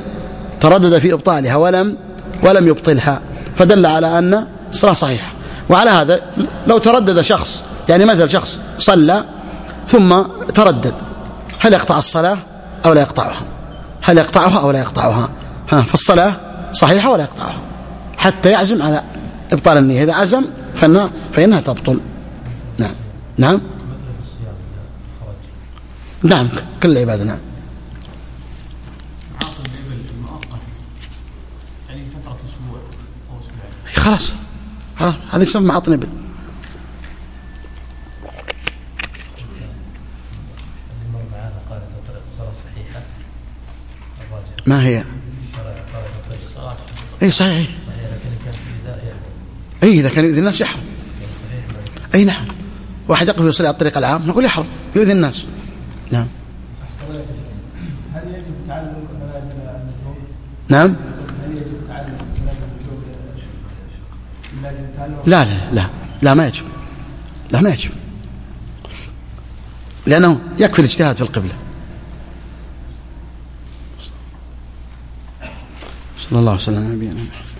يبطلها، فدل على أن الصلاة صحيحة. وعلى هذا لو تردد شخص، يعني مثل شخص صلى ثم تردد، هل يقطع الصلاة أو لا يقطعها؟ فالصلاة صحيحة ولا يقطعها حتى يعزم على إبطال النية. إذا عزم فإنها تبطل. نعم. نعم، كل عبادة. نعم. معاطل الإبل في المؤقت يعني فترة أسبوع أو أسبوعين، خلاص هذا يسمى معاطل الإبل. ما هي؟ اي صحيح. اي اذا كان يؤذي الناس يحرم. اي نعم، واحد يقف يصلي على الطريق العام نقول يحرم، يؤذي الناس. نعم. هل يجب تعلم منازل النجوم؟ نعم. هل يجب تعلم منازل النجوم؟ لا ما يجب، لأنه يكفي الاجتهاد في القبلة. صلى الله عليه وسلم على نبينا محمد.